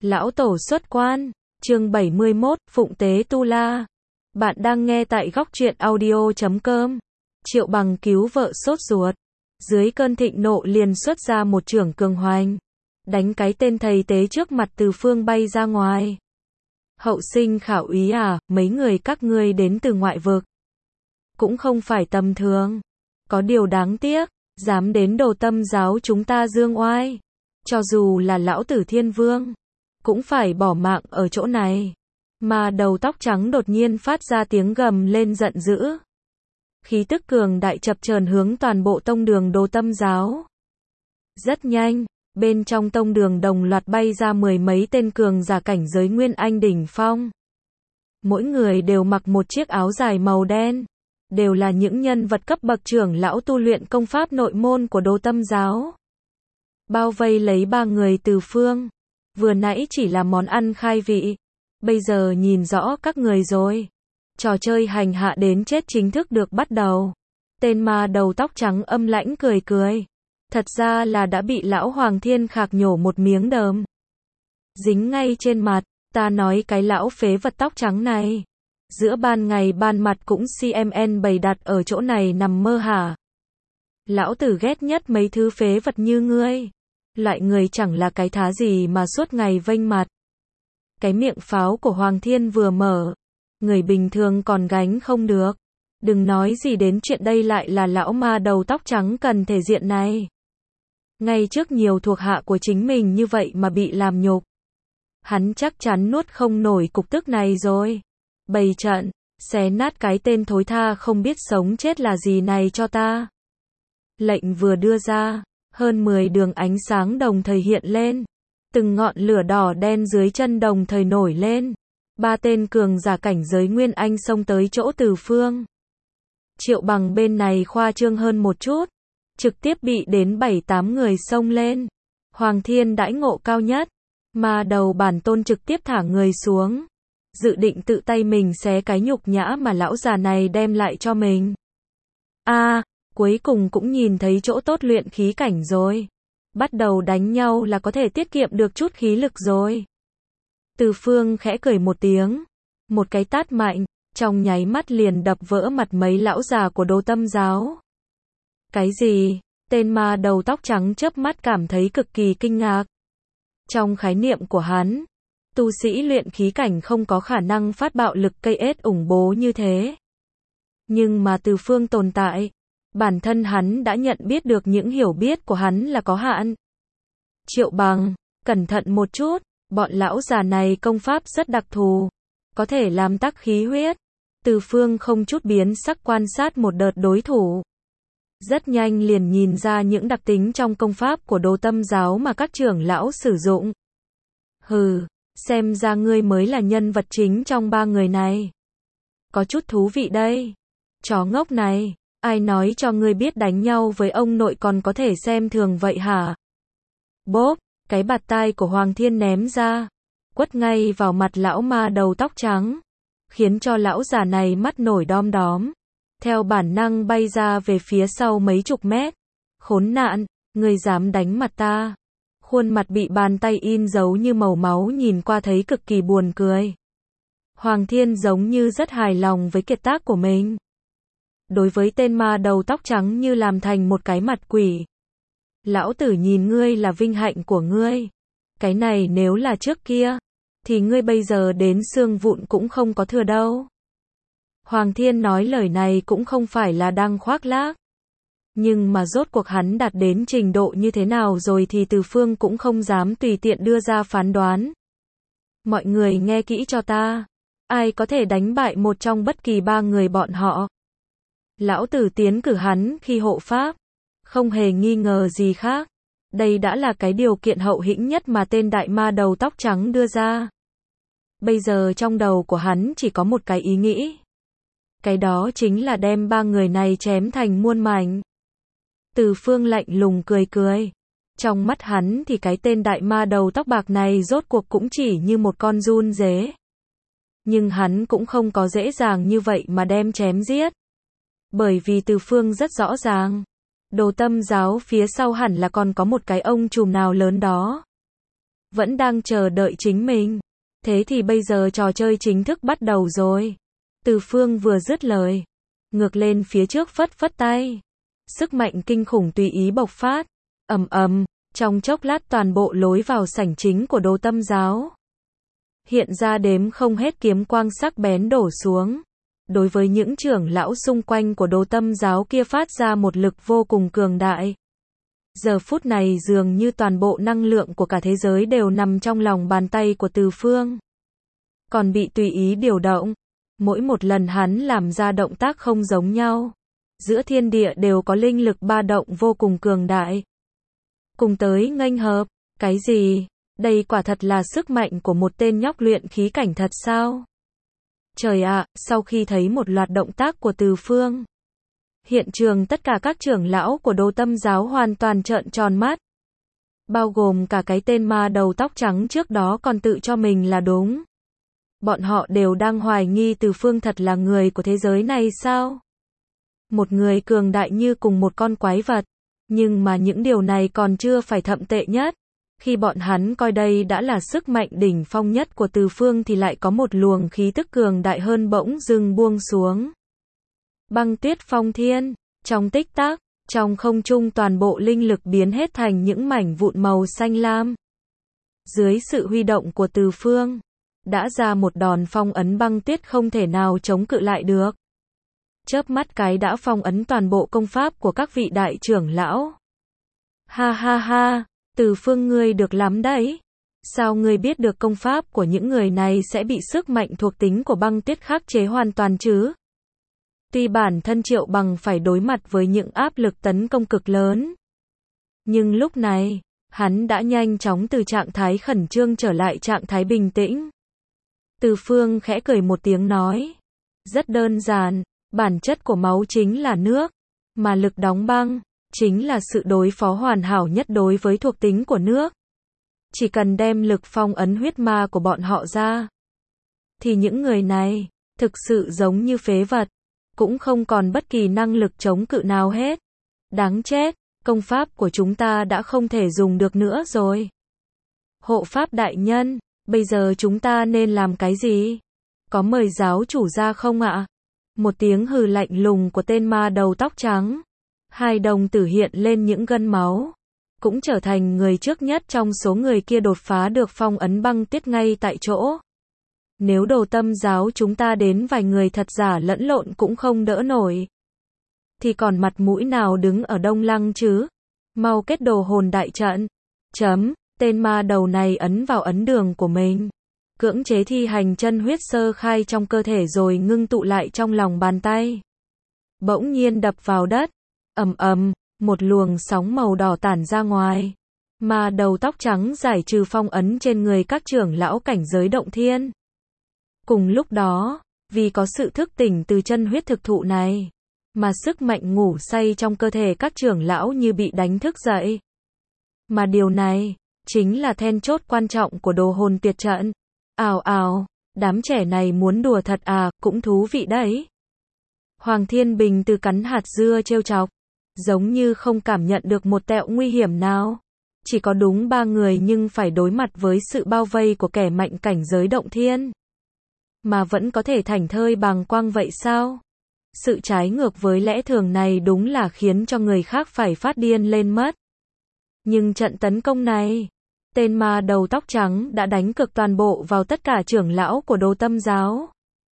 Lão Tổ xuất quan, chương 71, Phụng Tế Tu La. Bạn đang nghe tại góc truyện audio.com. Triệu Bằng cứu vợ sốt ruột. Dưới cơn thịnh nộ liền xuất ra một chưởng cường hoành. Đánh cái tên thầy tế trước mặt Từ Phương bay ra ngoài. Hậu sinh khảo úy à, mấy người các ngươi đến từ ngoại vực. Cũng không phải tầm thường. Có điều đáng tiếc, dám đến Đồ Tâm giáo chúng ta dương oai. Cho dù là lão tử Thiên Vương, cũng phải bỏ mạng ở chỗ này. Mà đầu tóc trắng đột nhiên phát ra tiếng gầm lên giận dữ. Khí tức cường đại chập chờn hướng toàn bộ tông đường Đồ Tâm giáo. Rất nhanh, bên trong tông đường đồng loạt bay ra mười mấy tên cường giả cảnh giới Nguyên Anh đỉnh phong. Mỗi người đều mặc một chiếc áo dài màu đen, đều là những nhân vật cấp bậc trưởng lão tu luyện công pháp nội môn của Đồ Tâm giáo. Bao vây lấy ba người Từ Phương. Vừa nãy chỉ là món ăn khai vị, bây giờ nhìn rõ các người rồi. Trò chơi hành hạ đến chết chính thức được bắt đầu. Tên ma đầu tóc trắng âm lãnh cười cười. Thật ra là đã bị lão Hoàng Thiên Khạc nhổ một miếng đờm. Dính ngay trên mặt, ta nói cái lão phế vật tóc trắng này. Giữa ban ngày ban mặt cũng CMN bày đặt ở chỗ này nằm mơ hả? Lão tử ghét nhất mấy thứ phế vật như ngươi. Loại người chẳng là cái thá gì mà suốt ngày vênh mặt. Cái miệng pháo của Hoàng Thiên vừa mở, người bình thường còn gánh không được. Đừng nói gì đến chuyện đây lại là lão ma đầu tóc trắng cần thể diện này. Ngay trước nhiều thuộc hạ của chính mình như vậy mà bị làm nhục. Hắn chắc chắn nuốt không nổi cục tức này rồi. Bày trận, xé nát cái tên thối tha không biết sống chết là gì này cho ta. Lệnh vừa đưa ra, hơn 10 đường ánh sáng đồng thời hiện lên. Từng ngọn lửa đỏ đen dưới chân đồng thời nổi lên. Ba tên cường giả cảnh giới Nguyên Anh xông tới chỗ Từ Phương. Triệu Bằng bên này khoa trương hơn một chút. Trực tiếp bị đến 7-8 người xông lên. Hoàng Thiên đãi ngộ cao nhất. Mà đầu bản tôn trực tiếp thả người xuống. Dự định tự tay mình xé cái nhục nhã mà lão già này đem lại cho mình. Cuối cùng cũng nhìn thấy chỗ tốt luyện khí cảnh rồi. Bắt đầu đánh nhau là có thể tiết kiệm được chút khí lực rồi. Từ Phương khẽ cười một tiếng. Một cái tát mạnh, trong nháy mắt liền đập vỡ mặt mấy lão già của Đồ Tâm giáo. Cái gì? Tên ma đầu tóc trắng chớp mắt cảm thấy cực kỳ kinh ngạc. Trong khái niệm của hắn, tu sĩ luyện khí cảnh không có khả năng phát bạo lực cây ết ủng bố như thế. Nhưng mà Từ Phương tồn tại, bản thân hắn đã nhận biết được những hiểu biết của hắn là có hạn. Triệu Bằng, cẩn thận một chút, bọn lão già này công pháp rất đặc thù, có thể làm tắc khí huyết. Từ Phương không chút biến sắc quan sát một đợt đối thủ. Rất nhanh liền nhìn ra những đặc tính trong công pháp của Đồ Tâm giáo mà các trưởng lão sử dụng. Hừ, xem ra ngươi mới là nhân vật chính trong ba người này. Có chút thú vị đây. Chó ngốc này, ai nói cho ngươi biết đánh nhau với ông nội còn có thể xem thường vậy hả? Bốp, cái bạt tai của Hoàng Thiên ném ra, quất ngay vào mặt lão ma đầu tóc trắng, khiến cho lão già này mắt nổi đom đóm, theo bản năng bay ra về phía sau mấy chục mét. Khốn nạn, ngươi dám đánh mặt ta? Khuôn mặt bị bàn tay in dấu như màu máu nhìn qua thấy cực kỳ buồn cười. Hoàng Thiên giống như rất hài lòng với kiệt tác của mình. Đối với tên ma đầu tóc trắng như làm thành một cái mặt quỷ. Lão tử nhìn ngươi là vinh hạnh của ngươi. Cái này nếu là trước kia, thì ngươi bây giờ đến xương vụn cũng không có thừa đâu. Hoàng Thiên nói lời này cũng không phải là đang khoác lác. Nhưng mà rốt cuộc hắn đạt đến trình độ như thế nào rồi thì Từ Phương cũng không dám tùy tiện đưa ra phán đoán. Mọi người nghe kỹ cho ta. Ai có thể đánh bại một trong bất kỳ ba người bọn họ? Lão tử tiến cử hắn khi hộ pháp. Không hề nghi ngờ gì khác. Đây đã là cái điều kiện hậu hĩnh nhất mà tên đại ma đầu tóc trắng đưa ra. Bây giờ trong đầu của hắn chỉ có một cái ý nghĩ. Cái đó chính là đem ba người này chém thành muôn mảnh. Từ Phương lạnh lùng cười cười. Trong mắt hắn thì cái tên đại ma đầu tóc bạc này rốt cuộc cũng chỉ như một con giun dế. Nhưng hắn cũng không có dễ dàng như vậy mà đem chém giết. Bởi vì Từ Phương rất rõ ràng. Đồ Tâm giáo phía sau hẳn là còn có một cái ông trùm nào lớn đó. vẫn đang chờ đợi chính mình. Thế thì bây giờ trò chơi chính thức bắt đầu rồi. Từ Phương vừa dứt lời, ngược lên phía trước phất phất tay. Sức mạnh kinh khủng tùy ý bộc phát. Ầm ầm, trong chốc lát toàn bộ lối vào sảnh chính của Đồ Tâm giáo hiện ra đếm không hết kiếm quang sắc bén đổ xuống. Đối với những trưởng lão xung quanh của Đồ Tâm giáo kia phát ra một lực vô cùng cường đại. Giờ phút này dường như toàn bộ năng lượng của cả thế giới đều nằm trong lòng bàn tay của Từ Phương. Còn bị tùy ý điều động. Mỗi một lần hắn làm ra động tác không giống nhau. Giữa thiên địa đều có linh lực ba động vô cùng cường đại. Cùng tới nghênh hợp. Cái gì? Đây quả thật là sức mạnh của một tên nhóc luyện khí cảnh thật sao? Trời ạ, sau khi thấy một loạt động tác của Từ Phương, hiện trường tất cả các trưởng lão của Đồ Tâm giáo hoàn toàn trợn tròn mắt. Bao gồm cả cái tên ma đầu tóc trắng trước đó còn tự cho mình là đúng. Bọn họ đều đang hoài nghi Từ Phương thật là người của thế giới này sao? Một người cường đại như cùng một con quái vật. Nhưng mà những điều này còn chưa phải thậm tệ nhất. Khi bọn hắn coi đây đã là sức mạnh đỉnh phong nhất của Từ Phương thì lại có một luồng khí tức cường đại hơn bỗng dưng buông xuống. Băng tuyết phong thiên, trong tích tắc, trong không trung toàn bộ linh lực biến hết thành những mảnh vụn màu xanh lam. Dưới sự huy động của Từ Phương, đã ra một đòn phong ấn băng tuyết không thể nào chống cự lại được. Chớp mắt cái đã phong ấn toàn bộ công pháp của các vị đại trưởng lão. Ha ha ha, Từ Phương ngươi được lắm đấy. Sao ngươi biết được công pháp của những người này sẽ bị sức mạnh thuộc tính của băng tuyết khắc chế hoàn toàn chứ? Tuy bản thân Triệu Bằng phải đối mặt với những áp lực tấn công cực lớn. Nhưng lúc này, hắn đã nhanh chóng từ trạng thái khẩn trương trở lại trạng thái bình tĩnh. Từ Phương khẽ cười một tiếng nói. Rất đơn giản, bản chất của máu chính là nước, mà lực đóng băng chính là sự đối phó hoàn hảo nhất đối với thuộc tính của nước. Chỉ cần đem lực phong ấn huyết ma của bọn họ ra, thì những người này thực sự giống như phế vật, cũng không còn bất kỳ năng lực chống cự nào hết. Đáng chết, công pháp của chúng ta đã không thể dùng được nữa rồi. Hộ pháp đại nhân, bây giờ chúng ta nên làm cái gì? Có mời giáo chủ ra không ạ? Một tiếng hừ lạnh lùng của tên ma đầu tóc trắng. Hai đồng tử hiện lên những gân máu. Cũng trở thành người trước nhất trong số người kia đột phá được phong ấn băng tuyết ngay tại chỗ. Nếu Đồ Tâm giáo chúng ta đến vài người thật giả lẫn lộn cũng không đỡ nổi, thì còn mặt mũi nào đứng ở Đông Lăng chứ? Mau kết đồ hồn đại trận. Tên ma đầu này ấn vào ấn đường của mình. Cưỡng chế thi hành chân huyết sơ khai trong cơ thể rồi ngưng tụ lại trong lòng bàn tay. Bỗng nhiên đập vào đất. Ầm ầm, một luồng sóng màu đỏ tản ra ngoài. Ma đầu tóc trắng giải trừ phong ấn trên người các trưởng lão cảnh giới động thiên. Cùng lúc đó, vì có sự thức tỉnh từ chân huyết thực thụ này, mà sức mạnh ngủ say trong cơ thể các trưởng lão như bị đánh thức dậy. Mà điều này, chính là then chốt quan trọng của đồ hồn tuyệt trận. Ào ào, đám trẻ này muốn đùa thật à, cũng thú vị đấy. Hoàng Thiên Bình từ cắn hạt dưa trêu chọc, giống như không cảm nhận được một tẹo nguy hiểm nào. Chỉ có đúng 3 người nhưng phải đối mặt với sự bao vây của kẻ mạnh cảnh giới động thiên. Mà vẫn có thể thảnh thơi bàng quang vậy sao? Sự trái ngược với lẽ thường này đúng là khiến cho người khác phải phát điên lên mất. Nhưng trận tấn công này, tên ma đầu tóc trắng đã đánh cực toàn bộ vào tất cả trưởng lão của Đồ Tâm giáo.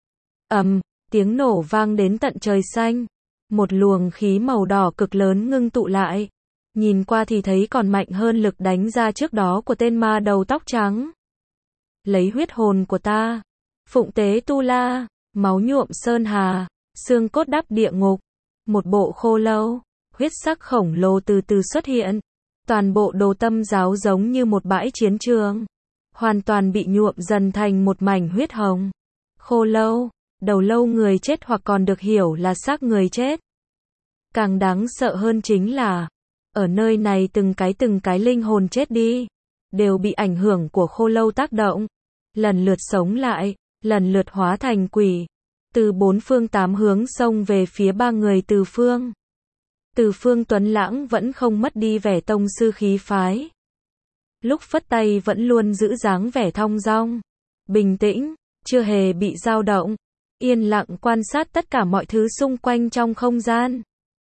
Tiếng nổ vang đến tận trời xanh. Một luồng khí màu đỏ cực lớn ngưng tụ lại. Nhìn qua thì thấy còn mạnh hơn lực đánh ra trước đó của tên ma đầu tóc trắng. Lấy huyết hồn của ta, phụng tế tu la, máu nhuộm sơn hà, xương cốt đắp địa ngục. Một bộ khô lâu, huyết sắc khổng lồ từ từ xuất hiện. Toàn bộ Đồ Tâm giáo giống như một bãi chiến trường, hoàn toàn bị nhuộm dần thành một mảnh huyết hồng. Khô lâu, đầu lâu người chết hoặc còn được hiểu là xác người chết. Càng đáng sợ hơn chính là, ở nơi này từng cái linh hồn chết đi, đều bị ảnh hưởng của khô lâu tác động, lần lượt sống lại, lần lượt hóa thành quỷ, từ 4 phương 8 hướng xông về phía 3 người Từ Phương. Từ Phương tuấn lãng vẫn không mất đi vẻ tông sư khí phái. lúc phất tay vẫn luôn giữ dáng vẻ thong dong, bình tĩnh, chưa hề bị dao động, yên lặng quan sát tất cả mọi thứ xung quanh trong không gian.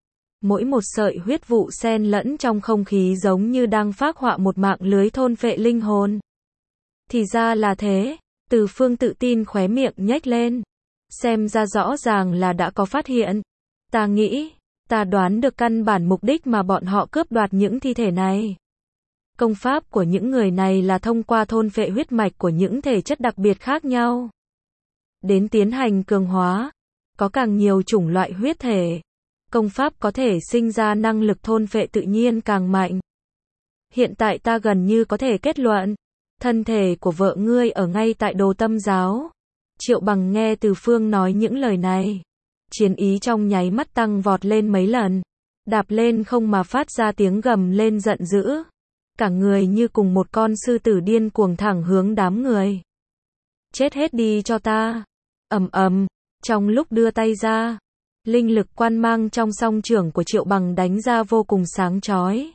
Mỗi một sợi huyết vụ xen lẫn trong không khí giống như đang phác họa một mạng lưới thôn phệ linh hồn. Thì ra là thế, Từ Phương tự tin khóe miệng nhếch lên. Xem ra rõ ràng là đã có phát hiện. Ta nghĩ, ta đoán được căn bản mục đích mà bọn họ cướp đoạt những thi thể này. Công pháp của những người này là thông qua thôn phệ huyết mạch của những thể chất đặc biệt khác nhau, đến tiến hành cường hóa. Có càng nhiều chủng loại huyết thể, công pháp có thể sinh ra năng lực thôn phệ tự nhiên càng mạnh. Hiện tại ta gần như có thể kết luận, thân thể của vợ ngươi ở ngay tại Đồ Tâm giáo. Triệu Bằng nghe Từ Phương nói những lời này, chiến ý trong nháy mắt tăng vọt lên mấy lần, đạp lên không mà phát ra tiếng gầm lên giận dữ. Cả người như cùng một con sư tử điên cuồng thẳng hướng đám người. Chết hết đi cho ta. Ầm ầm, trong lúc đưa tay ra, linh lực quan mang trong song trưởng của Triệu Bằng đánh ra vô cùng sáng chói,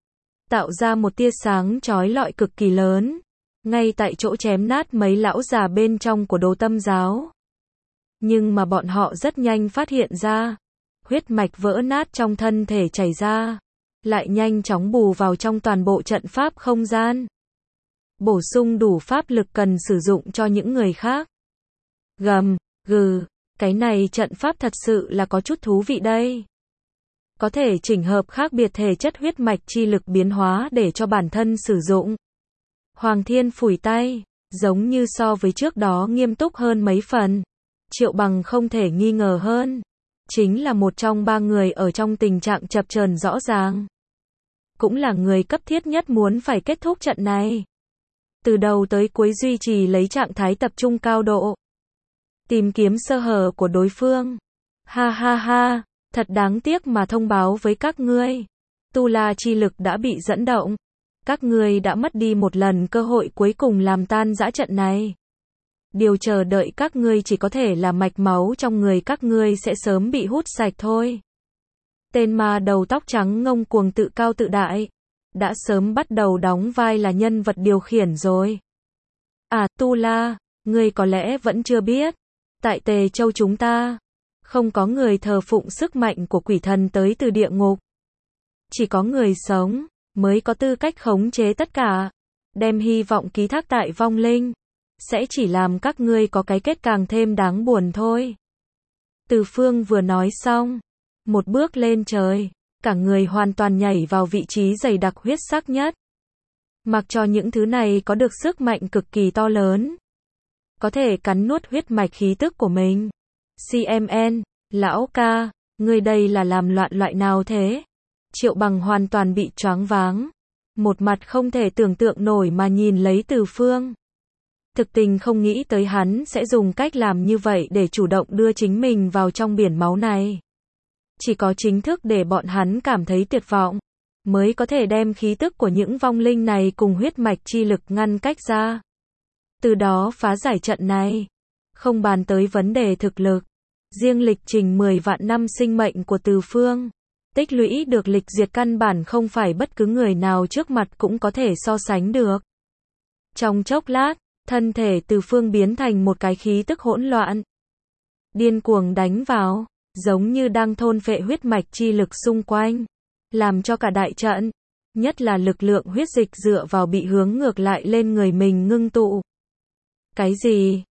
tạo ra một tia sáng chói lọi cực kỳ lớn, ngay tại chỗ chém nát mấy lão già bên trong của Đồ Tâm giáo. Nhưng mà bọn họ rất nhanh phát hiện ra, huyết mạch vỡ nát trong thân thể chảy ra, lại nhanh chóng bù vào trong toàn bộ trận pháp không gian, bổ sung đủ pháp lực cần sử dụng cho những người khác. Gầm, gừ, cái này trận pháp thật sự là có chút thú vị đây. Có thể chỉnh hợp khác biệt thể chất huyết mạch chi lực biến hóa để cho bản thân sử dụng. Hoàng Thiên phủi tay, giống như so với trước đó nghiêm túc hơn mấy phần. Triệu Bằng không thể nghi ngờ hơn, chính là một trong ba người ở trong tình trạng chập chờn rõ ràng. Cũng là người cấp thiết nhất muốn phải kết thúc trận này. Từ đầu tới cuối duy trì lấy trạng thái tập trung cao độ, tìm kiếm sơ hở của đối phương. Ha ha ha, thật đáng tiếc mà thông báo với các ngươi. Tu La chi lực đã bị dẫn động. Các ngươi đã mất đi một lần cơ hội cuối cùng làm tan rã trận này. Điều chờ đợi các ngươi chỉ có thể là mạch máu trong người các ngươi sẽ sớm bị hút sạch thôi. Tên ma đầu tóc trắng ngông cuồng tự cao tự đại, đã sớm bắt đầu đóng vai là nhân vật điều khiển rồi. À, Tu La, ngươi có lẽ vẫn chưa biết, tại Tề Châu chúng ta, không có người thờ phụng sức mạnh của quỷ thần tới từ địa ngục. Chỉ có người sống mới có tư cách khống chế tất cả. Đem hy vọng ký thác tại vong linh, sẽ chỉ làm các ngươi có cái kết càng thêm đáng buồn thôi. Từ Phương vừa nói xong, một bước lên trời, cả người hoàn toàn nhảy vào vị trí dày đặc huyết sắc nhất. Mặc cho những thứ này có được sức mạnh cực kỳ to lớn, có thể cắn nuốt huyết mạch khí tức của mình. CMN, lão ca, ngươi đây là làm loạn loại nào thế? Triệu Bằng hoàn toàn bị choáng váng, một mặt không thể tưởng tượng nổi mà nhìn lấy Từ Phương. Thực tình không nghĩ tới hắn sẽ dùng cách làm như vậy để chủ động đưa chính mình vào trong biển máu này. Chỉ có chính thức để bọn hắn cảm thấy tuyệt vọng, mới có thể đem khí tức của những vong linh này cùng huyết mạch chi lực ngăn cách ra. Từ đó phá giải trận này. Không bàn tới vấn đề thực lực, riêng lịch trình 10 vạn năm sinh mệnh của Từ Phương, tích lũy được lịch diệt căn bản không phải bất cứ người nào trước mặt cũng có thể so sánh được. Trong chốc lát, thân thể Từ Phương biến thành một cái khí tức hỗn loạn, điên cuồng đánh vào, giống như đang thôn phệ huyết mạch chi lực xung quanh, làm cho cả đại trận, nhất là lực lượng huyết dịch dựa vào bị hướng ngược lại lên người mình ngưng tụ. Cái gì?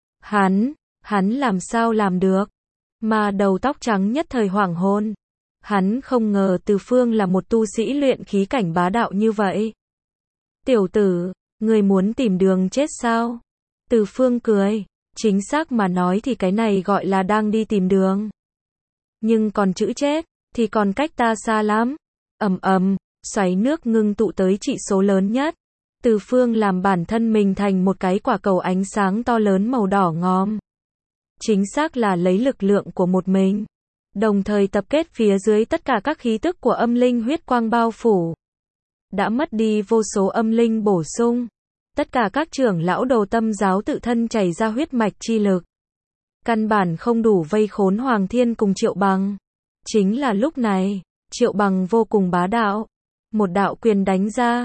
Hắn làm sao làm được? Mà đầu tóc trắng nhất thời hoảng hồn. Hắn không ngờ Từ Phương là một tu sĩ luyện khí cảnh bá đạo như vậy. Tiểu tử, ngươi muốn tìm đường chết sao? Từ Phương cười, chính xác mà nói thì cái này gọi là đang đi tìm đường. Nhưng còn chữ chết, thì còn cách ta xa lắm. Ầm ầm, xoáy nước ngưng tụ tới trị số lớn nhất. Từ Phương làm bản thân mình thành một cái quả cầu ánh sáng to lớn màu đỏ ngòm. Chính xác là lấy lực lượng của một mình, đồng thời tập kết phía dưới tất cả các khí tức của âm linh huyết quang bao phủ. Đã mất đi vô số âm linh bổ sung. Tất cả các trưởng lão Đồ Tâm giáo tự thân chảy ra huyết mạch chi lực. Căn bản không đủ vây khốn Hoàng Thiên cùng Triệu Bằng. Chính là lúc này, Triệu Bằng vô cùng bá đạo. Một đạo quyền đánh ra,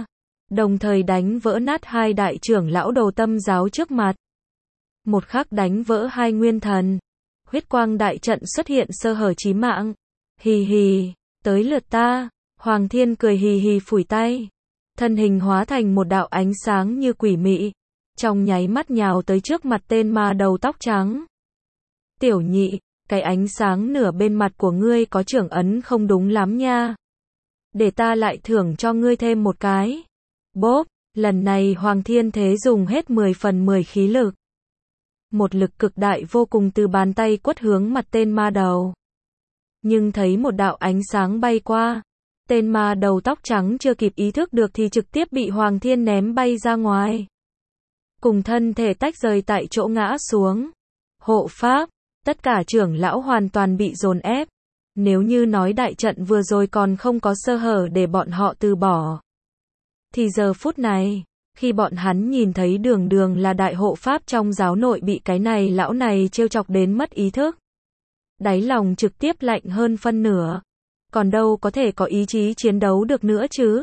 đồng thời đánh vỡ nát hai đại trưởng lão Đồ Tâm giáo trước mặt. Một khắc đánh vỡ hai nguyên thần. Huyết quang đại trận xuất hiện sơ hở chí mạng. Hì hì, tới lượt ta. Hoàng Thiên cười hì hì phủi tay. Thân hình hóa thành một đạo ánh sáng như quỷ mị. Trong nháy mắt nhào tới trước mặt tên ma đầu tóc trắng. Tiểu nhị, cái ánh sáng nửa bên mặt của ngươi có trưởng ấn không đúng lắm nha. Để ta lại thưởng cho ngươi thêm một cái. Bốp, lần này Hoàng Thiên Thế dùng hết 10 phần 10 khí lực. Một lực cực đại vô cùng từ bàn tay quất hướng mặt tên ma đầu. Nhưng thấy một đạo ánh sáng bay qua. Tên ma đầu tóc trắng chưa kịp ý thức được thì trực tiếp bị Hoàng Thiên ném bay ra ngoài. Cùng thân thể tách rời tại chỗ ngã xuống. Hộ pháp, tất cả trưởng lão hoàn toàn bị dồn ép. Nếu như nói đại trận vừa rồi còn không có sơ hở để bọn họ từ bỏ. Thì giờ phút này, khi bọn hắn nhìn thấy Đường Đường là đại hộ pháp trong giáo nội bị cái này lão này trêu chọc đến mất ý thức. Đáy lòng trực tiếp lạnh hơn phân nửa. Còn đâu có thể có ý chí chiến đấu được nữa chứ.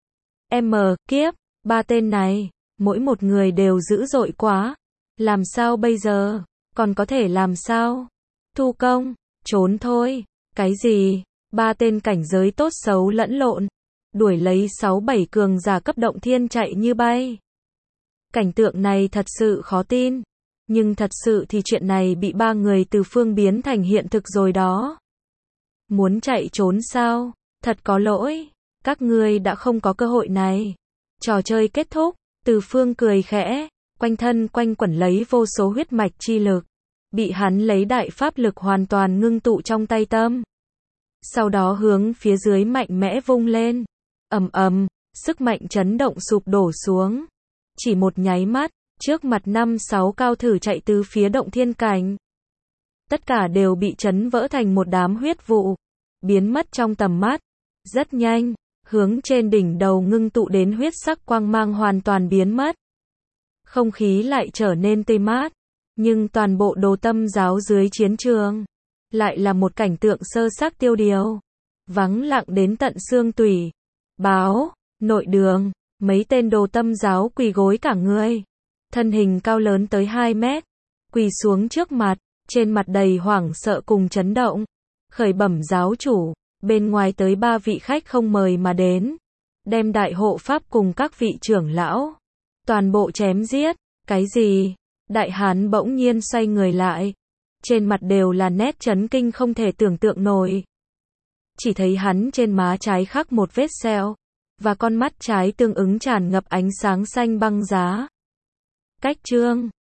Kiếp, ba tên này, mỗi một người đều dữ dội quá. Làm sao bây giờ? Còn có thể làm sao? Thu công, trốn thôi. Cái gì? Ba tên cảnh giới tốt xấu lẫn lộn. Đuổi lấy 6-7 cường giả cấp động thiên chạy như bay. Cảnh tượng này thật sự khó tin. Nhưng thật sự thì chuyện này bị ba người từ phương biến thành hiện thực rồi đó. Muốn chạy trốn sao? Thật có lỗi. Các ngươi đã không có cơ hội này. Trò chơi kết thúc. Từ phương cười khẽ. Quanh thân quanh quẩn lấy vô số huyết mạch chi lực. Bị hắn lấy đại pháp lực hoàn toàn ngưng tụ trong tay tâm. Sau đó hướng phía dưới mạnh mẽ vung lên. Ầm ầm, sức mạnh chấn động sụp đổ xuống. Chỉ một nháy mắt, trước mặt 5-6 cao thủ chạy từ phía động thiên cảnh. Tất cả đều bị chấn vỡ thành một đám huyết vụ. Biến mất trong tầm mắt. Rất nhanh, hướng trên đỉnh đầu ngưng tụ đến huyết sắc quang mang hoàn toàn biến mất. Không khí lại trở nên tươi mát. Nhưng toàn bộ Đồ Tâm giáo dưới chiến trường lại là một cảnh tượng sơ xác tiêu điều. Vắng lặng đến tận xương tủy. Báo, nội đường, mấy tên Đồ Tâm giáo quỳ gối cả người. Thân hình cao lớn tới 2 mét. Quỳ xuống trước mặt, trên mặt đầy hoảng sợ cùng chấn động. Khởi bẩm giáo chủ, bên ngoài tới 3 vị khách không mời mà đến. Đem đại hộ pháp cùng các vị trưởng lão. Toàn bộ chém giết. Cái gì? Đại hán bỗng nhiên xoay người lại. Trên mặt đều là nét chấn kinh không thể tưởng tượng nổi. Chỉ thấy hắn trên má trái khắc một vết sẹo. Và con mắt trái tương ứng tràn ngập ánh sáng xanh băng giá. Cách chương